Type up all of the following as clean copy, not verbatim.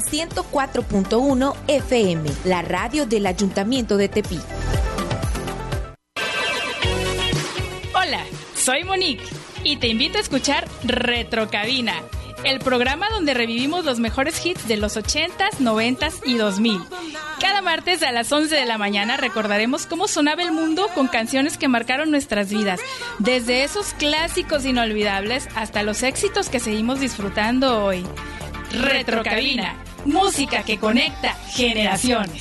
104.1 FM, la radio del Ayuntamiento de Tepic. Hola, soy Monique y te invito a escuchar Retrocabina, el programa donde revivimos los mejores hits de los 80s, 90s y 2000. Cada martes a las 11 de la mañana recordaremos cómo sonaba el mundo con canciones que marcaron nuestras vidas, desde esos clásicos inolvidables hasta los éxitos que seguimos disfrutando hoy. Retrocabina, música que conecta generaciones.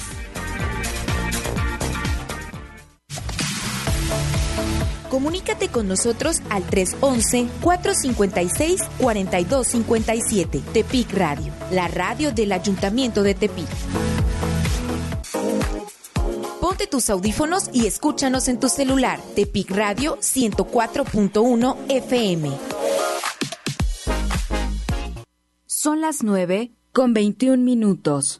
Comunícate con nosotros al 311-456-4257. Tepic Radio, la radio del Ayuntamiento de Tepic. Ponte tus audífonos y escúchanos en tu celular. Tepic Radio 104.1 FM. Son las 9:21.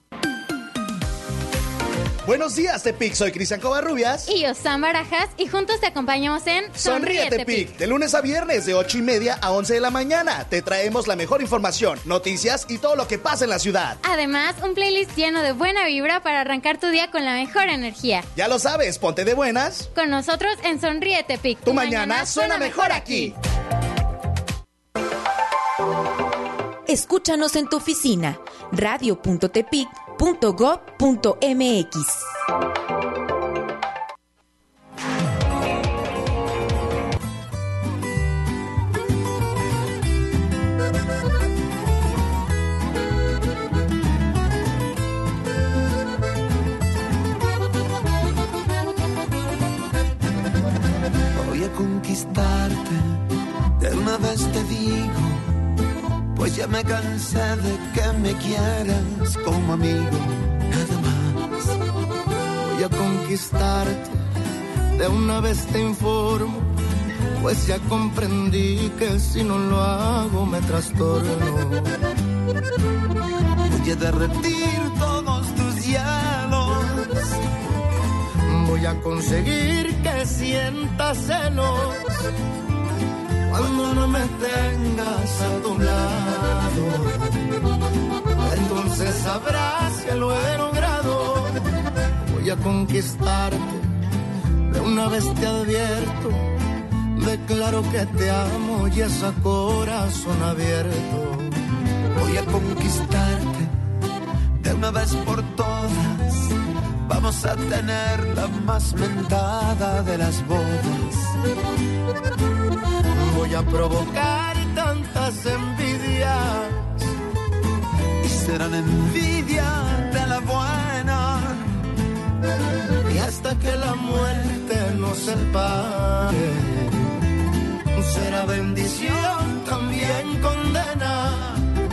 Buenos días, Tepic. Soy Cristian Covarrubias. Y yo, Sam Barajas. Y juntos te acompañamos en Sonríe, Tepic. De lunes a viernes, de 8:30 a 11 de la mañana. Te traemos la mejor información, noticias y todo lo que pasa en la ciudad. Además, un playlist lleno de buena vibra para arrancar tu día con la mejor energía. Ya lo sabes, ponte de buenas. Con nosotros en Sonríe, Tepic. Tu mañana suena mejor aquí. Escúchanos en tu oficina. radio.tepic.gov.mx. Voy a conquistarte, de una vez te digo, pues ya me cansé de que me quieras como amigo, nada más. Voy a conquistarte, de una vez te informo, pues ya comprendí que si no lo hago me trastorno. Voy a derretir todos tus hielos, voy a conseguir que sientas celos cuando no me tengas a tu lado. Entonces sabrás que lo he logrado. Voy a conquistarte, de una vez te advierto, declaro que te amo y es a corazón abierto. Voy a conquistarte, de una vez por todas, vamos a tener la más mentada de las bodas. Voy a provocar tantas envidias y serán envidia de la buena, y hasta que la muerte nos separe será bendición también condena.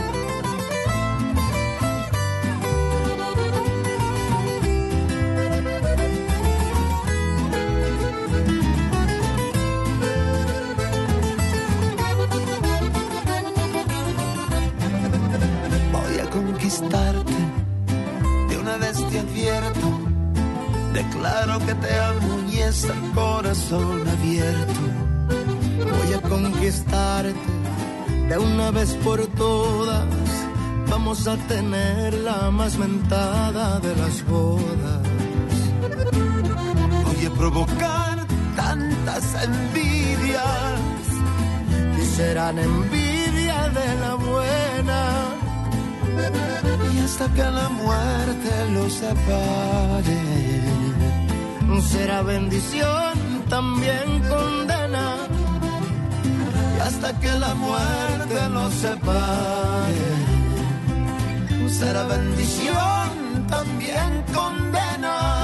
Conquistarte, de una vez te advierto, declaro que te amo y es el corazón abierto. Voy a conquistarte, de una vez por todas, vamos a tener la más mentada de las bodas. Voy a provocar tantas envidias y serán envidia de la buena, y hasta que la muerte los separe será bendición también condena, y hasta que la muerte los separe será bendición también condena.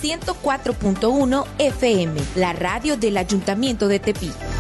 104.1 FM, la radio del Ayuntamiento de Tepic.